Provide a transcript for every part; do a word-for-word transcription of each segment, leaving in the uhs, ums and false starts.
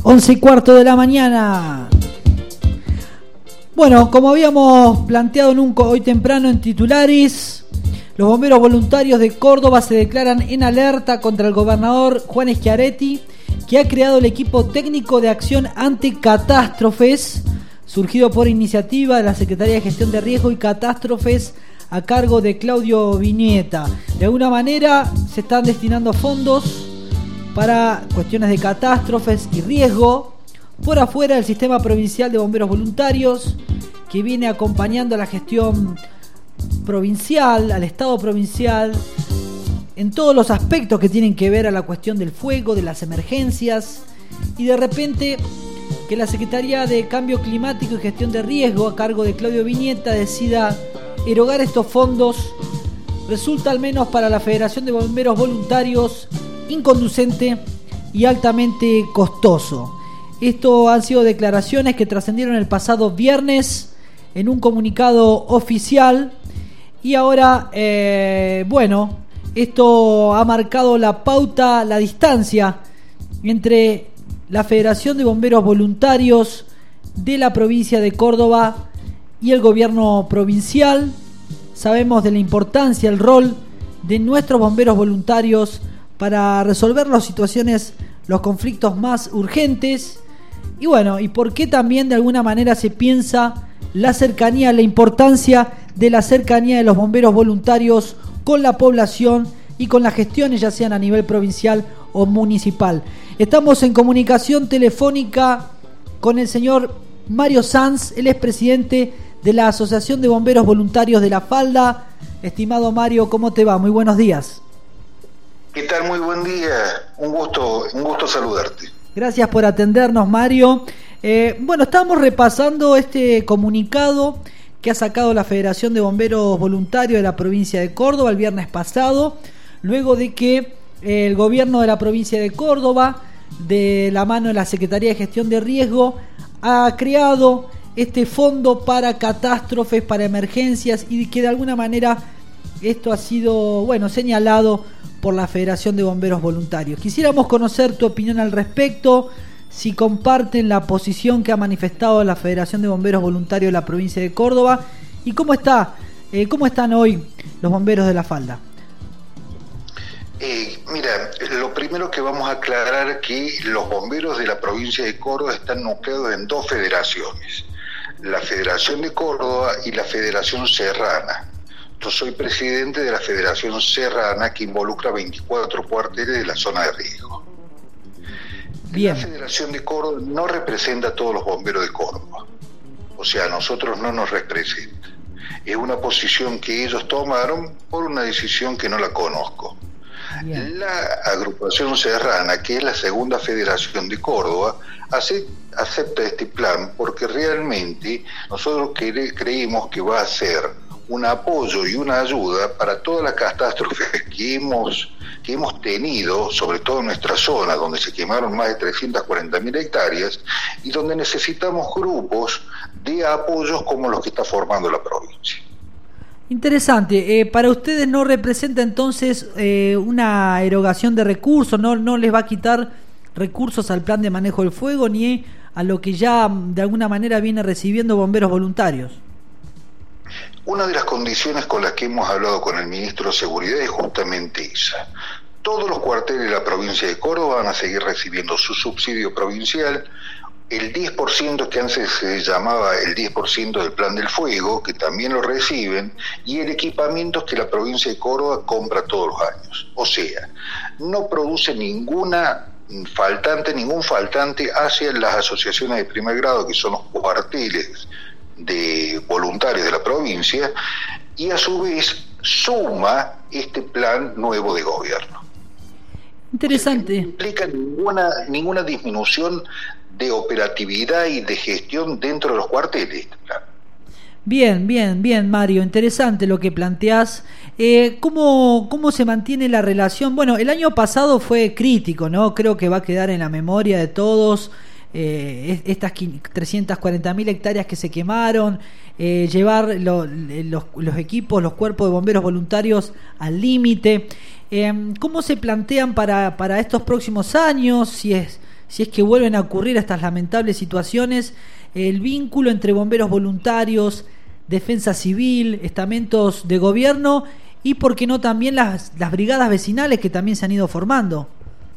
once y cuarto de la mañana. Bueno, como habíamos planteado en un, hoy temprano en titulares, los bomberos voluntarios de Córdoba se declaran en alerta contra el gobernador Juan Schiaretti, que ha creado el equipo técnico de acción ante catástrofes, surgido por iniciativa de la Secretaría de Gestión de Riesgo y Catástrofes a cargo de Claudio Viñeta. De alguna manera se están destinando fondos para cuestiones de catástrofes y riesgo por afuera del sistema provincial de bomberos voluntarios, que viene acompañando a la gestión provincial, al Estado provincial, en todos los aspectos que tienen que ver a la cuestión del fuego, de las emergencias, y de repente que la Secretaría de Cambio Climático y Gestión de Riesgo a cargo de Claudio Viñeta decida erogar estos fondos, resulta al menos para la Federación de Bomberos Voluntarios inconducente y altamente costoso. Esto han sido declaraciones que trascendieron el pasado viernes en un comunicado oficial, y ahora, eh, bueno, esto ha marcado la pauta, la distancia entre la Federación de Bomberos Voluntarios de la provincia de Córdoba y el gobierno provincial. Sabemos de la importancia, el rol de nuestros bomberos voluntarios para resolver las situaciones, los conflictos más urgentes. Y bueno, y por qué también de alguna manera se piensa la cercanía, la importancia de la cercanía de los bomberos voluntarios con la población y con las gestiones, ya sean a nivel provincial o municipal. Estamos en comunicación telefónica con el señor Mario Sanz, él es presidente de la Asociación de Bomberos Voluntarios de La Falda. Estimado Mario, ¿cómo te va? Muy buenos días. ¿Qué tal? Muy buen día. Un gusto, un gusto saludarte. Gracias por atendernos, Mario. Eh, bueno, estábamos repasando este comunicado que ha sacado la Federación de Bomberos Voluntarios de la provincia de Córdoba el viernes pasado, luego de que eh, el gobierno de la provincia de Córdoba, de la mano de la Secretaría de Gestión de Riesgo, ha creado este fondo para catástrofes, para emergencias, y que de alguna manera esto ha sido, bueno, señalado por la Federación de Bomberos Voluntarios. Quisiéramos conocer tu opinión al respecto, si comparten la posición que ha manifestado la Federación de Bomberos Voluntarios de la provincia de Córdoba, y cómo está, eh, cómo están hoy los bomberos de La Falda. Eh, mira, lo primero que vamos a aclarar es que los bomberos de la provincia de Córdoba están nucleados en dos federaciones, la Federación de Córdoba y la Federación Serrana. Yo soy presidente de la Federación Serrana, que involucra veinticuatro cuarteles de la zona de riesgo. Bien. La Federación de Córdoba no representa a todos los bomberos de Córdoba, o sea, a nosotros no nos representa. Es una posición que ellos tomaron por una decisión que no la conozco. Bien. La agrupación Serrana, que es la segunda federación de Córdoba, hace, acepta este plan porque realmente nosotros cre- creímos que va a ser un apoyo y una ayuda para todas las catástrofes que hemos, que hemos tenido, sobre todo en nuestra zona, donde se quemaron más de trescientas cuarenta mil hectáreas y donde necesitamos grupos de apoyos como los que está formando la provincia. Interesante. Eh, para ustedes no representa entonces eh, una erogación de recursos, no, no les va a quitar recursos al plan de manejo del fuego ni a lo que ya de alguna manera viene recibiendo bomberos voluntarios. Una de las condiciones con las que hemos hablado con el ministro de Seguridad es justamente esa. Todos los cuarteles de la provincia de Córdoba van a seguir recibiendo su subsidio provincial, el diez por ciento que antes se llamaba el diez por ciento del plan del fuego, que también lo reciben, y el equipamiento que la provincia de Córdoba compra todos los años. O sea, no produce ninguna faltante, ningún faltante hacia las asociaciones de primer grado, que son los cuarteles de voluntarios de la provincia, y a su vez suma este plan nuevo de gobierno. Interesante. No implica ninguna, ninguna disminución de operatividad y de gestión dentro de los cuarteles este plan. Bien, bien, bien, Mario, interesante lo que planteás. Eh, ¿cómo, ¿Cómo se mantiene la relación? Bueno, el año pasado fue crítico, ¿no? Creo que va a quedar en la memoria de todos eh, estas trescientas cuarenta mil hectáreas que se quemaron, eh, llevar lo, los, los equipos, los cuerpos de bomberos voluntarios al límite. Eh, ¿Cómo se plantean para, para estos próximos años? Si es si es que vuelven a ocurrir estas lamentables situaciones, el vínculo entre bomberos voluntarios, defensa civil, estamentos de gobierno y, por qué no, también las, las brigadas vecinales que también se han ido formando.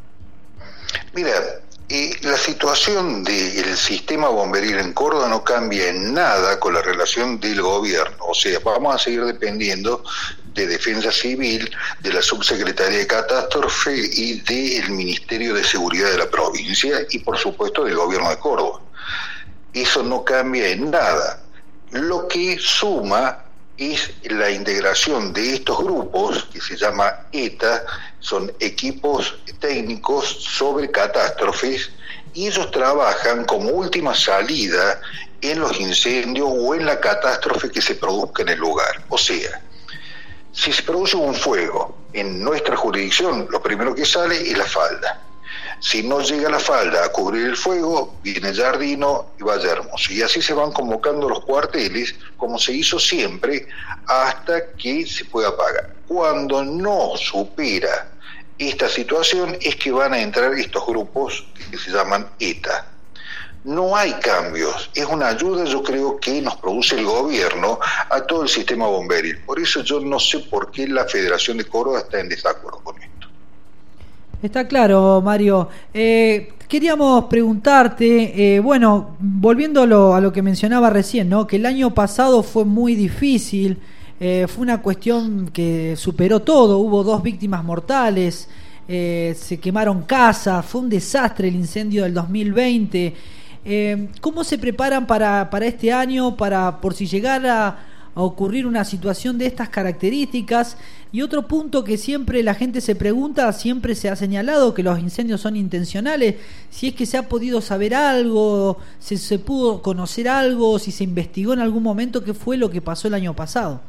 Mira, eh, la situación del sistema bomberil en Córdoba no cambia en nada con la relación del gobierno. O sea, vamos a seguir dependiendo de Defensa Civil, de la Subsecretaría de Catástrofe y del Ministerio de Seguridad de la provincia y, por supuesto, del gobierno de Córdoba. Eso no cambia en nada. Lo que suma es la integración de estos grupos, que se llama E T A, son equipos técnicos sobre catástrofes, y ellos trabajan como última salida en los incendios o en la catástrofe que se produzca en el lugar. O sea, si se produce un fuego en nuestra jurisdicción, lo primero que sale es la falda. Si no llega la falda a cubrir el fuego, viene Jardino y Valle Hermoso. Y así se van convocando los cuarteles, como se hizo siempre, hasta que se pueda apagar. Cuando no supera esta situación es que van a entrar estos grupos que se llaman E T A. No hay cambios, es una ayuda, yo creo, que nos produce el gobierno a todo el sistema bomberil. Por eso yo no sé por qué la Federación de Córdoba está en desacuerdo con esto. Está claro, Mario. Eh, queríamos preguntarte, eh, bueno, volviendo a lo, a lo que mencionaba recién, ¿no? Que el año pasado fue muy difícil, eh, fue una cuestión que superó todo, hubo dos víctimas mortales, eh, se quemaron casas, fue un desastre el incendio del dos mil veinte. Eh, ¿Cómo se preparan para, para este año, para por si llegara a ocurrir una situación de estas características? Y otro punto que siempre la gente se pregunta, siempre se ha señalado que los incendios son intencionales, si es que se ha podido saber algo, si se pudo conocer algo, si se investigó en algún momento qué fue lo que pasó el año pasado.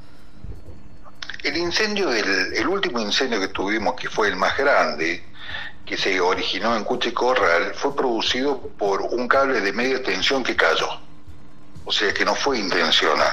El incendio, del, el último incendio que tuvimos, que fue el más grande, que se originó en Cucha y Corral, fue producido por un cable de media tensión que cayó, o sea que no fue intencional.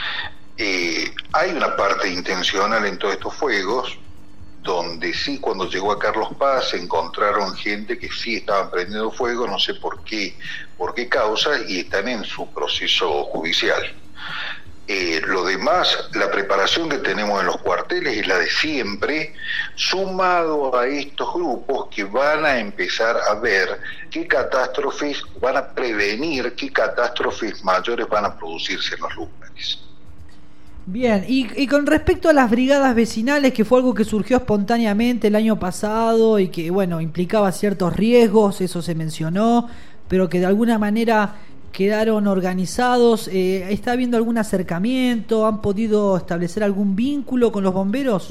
Eh, hay una parte intencional en todos estos fuegos, donde sí, cuando llegó a Carlos Paz se encontraron gente que sí estaban prendiendo fuego, no sé por qué, por qué causa, y están en su proceso judicial. Eh, lo demás, la preparación que tenemos en los cuarteles es la de siempre, sumado a estos grupos que van a empezar a ver qué catástrofes, van a prevenir qué catástrofes mayores van a producirse en los lugares. Bien, y, y con respecto a las brigadas vecinales, que fue algo que surgió espontáneamente el año pasado y que, bueno, implicaba ciertos riesgos, eso se mencionó, pero que de alguna manera quedaron organizados, eh, ¿está habiendo algún acercamiento? ¿Han podido establecer algún vínculo con los bomberos?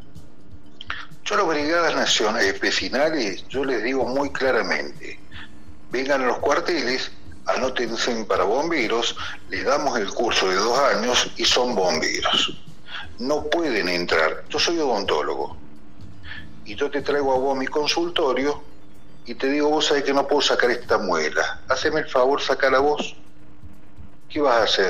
Yo a las brigadas nacionales vecinales, yo les digo muy claramente, vengan a los cuarteles, anótense para bomberos, les damos el curso de dos años y son bomberos. No pueden entrar. Yo soy odontólogo y yo te traigo a vos a mi consultorio y te digo, vos sabés que no puedo sacar esta muela. Haceme el favor, sacala vos. ¿Qué vas a hacer?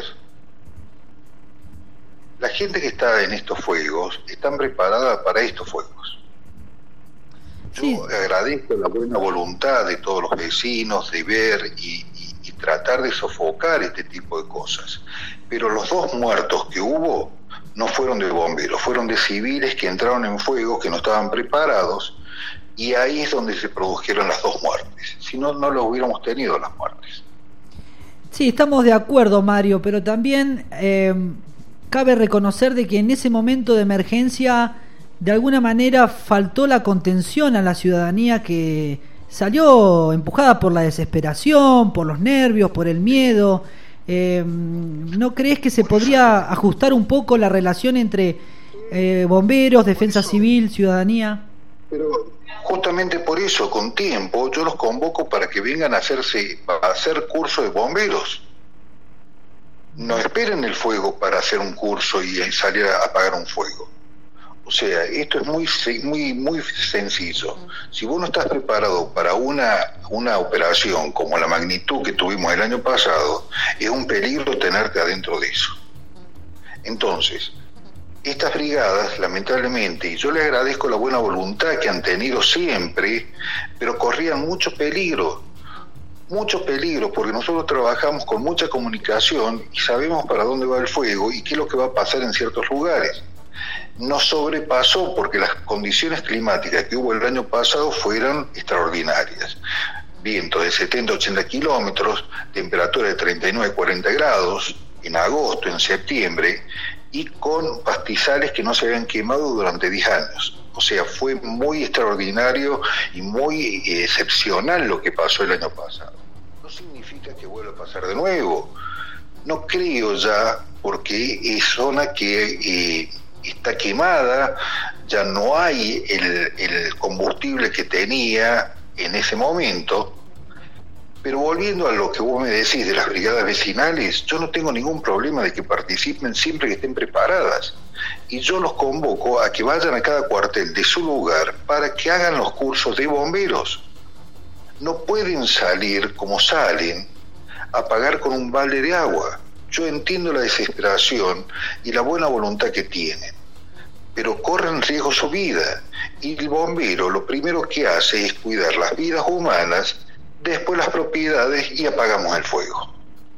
La gente que está en estos fuegos están preparada para estos fuegos. Yo sí. agradezco la buena voluntad de todos los vecinos de ver y y tratar de sofocar este tipo de cosas. Pero los dos muertos que hubo no fueron de bomberos, fueron de civiles que entraron en fuego, que no estaban preparados, y ahí es donde se produjeron las dos muertes. Si no, no lo hubiéramos tenido las muertes. Sí, estamos de acuerdo, Mario, pero también eh, cabe reconocer de que en ese momento de emergencia, de alguna manera faltó la contención a la ciudadanía, que salió empujada por la desesperación, por los nervios, por el miedo. Eh, ¿No crees que se podría ajustar un poco la relación entre eh, bomberos, defensa civil, ciudadanía? Pero justamente por eso, con tiempo, yo los convoco para que vengan a hacerse, a hacer curso de bomberos. No esperen el fuego para hacer un curso y salir a apagar un fuego. O sea, esto es muy muy muy sencillo. Si vos no estás preparado para una, una operación como la magnitud que tuvimos el año pasado, es un peligro tenerte adentro de eso. Entonces, estas brigadas, lamentablemente, y yo le agradezco la buena voluntad que han tenido siempre, pero corrían mucho peligro, mucho peligro, porque nosotros trabajamos con mucha comunicación y sabemos para dónde va el fuego y qué es lo que va a pasar en ciertos lugares. Nos sobrepasó porque las condiciones climáticas que hubo el año pasado fueron extraordinarias. Viento de setenta a ochenta kilómetros, temperatura de treinta y nueve a cuarenta grados, en agosto, en septiembre, y con pastizales que no se habían quemado durante diez años. O sea, fue muy extraordinario y muy eh, excepcional lo que pasó el año pasado. No significa que vuelva a pasar de nuevo. No creo ya, porque es zona que eh, está quemada, ya no hay el, el combustible que tenía en ese momento. Pero volviendo a lo que vos me decís de las brigadas vecinales, yo no tengo ningún problema de que participen siempre que estén preparadas. Y yo los convoco a que vayan a cada cuartel de su lugar para que hagan los cursos de bomberos. No pueden salir como salen a pagar con un balde de agua. Yo entiendo la desesperación y la buena voluntad que tienen, pero corren riesgo su vida. Y el bombero lo primero que hace es cuidar las vidas humanas, después las propiedades, y apagamos el fuego.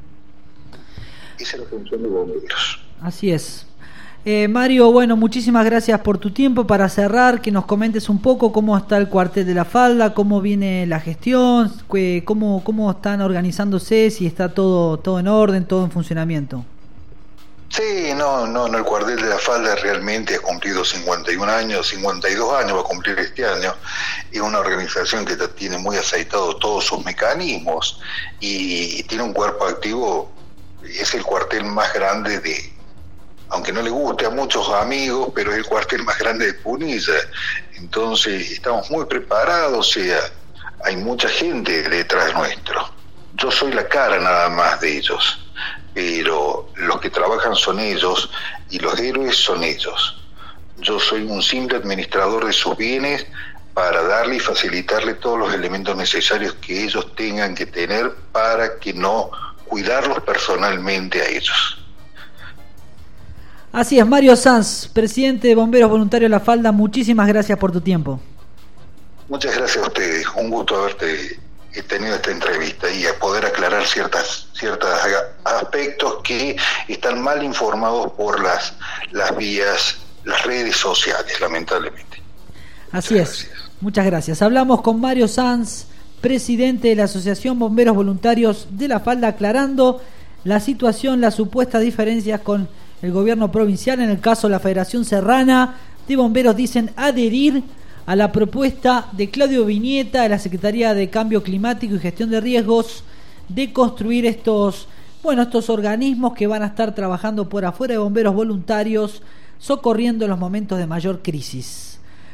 Esa es la función de bomberos. Así es. Eh, Mario, bueno, muchísimas gracias por tu tiempo. Para cerrar, que nos comentes un poco cómo está el cuartel de La Falda, cómo viene la gestión, cómo, cómo están organizándose, si está todo, todo en orden, todo en funcionamiento. Sí, no, no, no, el cuartel de La Falda realmente ha cumplido cincuenta y un años, cincuenta y dos años, va a cumplir este año. Es una organización que tiene muy aceitados todos sus mecanismos y, y tiene un cuerpo activo. Es el cuartel más grande de, aunque no le guste a muchos amigos, pero es el cuartel más grande de Punilla. Entonces estamos muy preparados, o sea, hay mucha gente detrás nuestro. Yo soy la cara nada más de ellos, pero los que trabajan son ellos y los héroes son ellos. Yo soy un simple administrador de sus bienes para darle y facilitarle todos los elementos necesarios que ellos tengan que tener para que no cuidarlos personalmente a ellos. Así es, Mario Sanz, presidente de Bomberos Voluntarios La Falda, muchísimas gracias por tu tiempo. Muchas gracias a ustedes, un gusto haberte tenido esta entrevista y a poder aclarar ciertas ciertos aspectos que están mal informados por las, las vías, las redes sociales, lamentablemente. Así muchas es, gracias. Muchas gracias. Hablamos con Mario Sanz, presidente de la Asociación Bomberos Voluntarios de La Falda, aclarando la situación, las supuestas diferencias con el gobierno provincial. En el caso de la Federación Serrana de Bomberos, dicen adherir a la propuesta de Claudio Viñeta, de la Secretaría de Cambio Climático y Gestión de Riesgos, de construir estos, bueno, estos organismos que van a estar trabajando por afuera de bomberos voluntarios, socorriendo en los momentos de mayor crisis.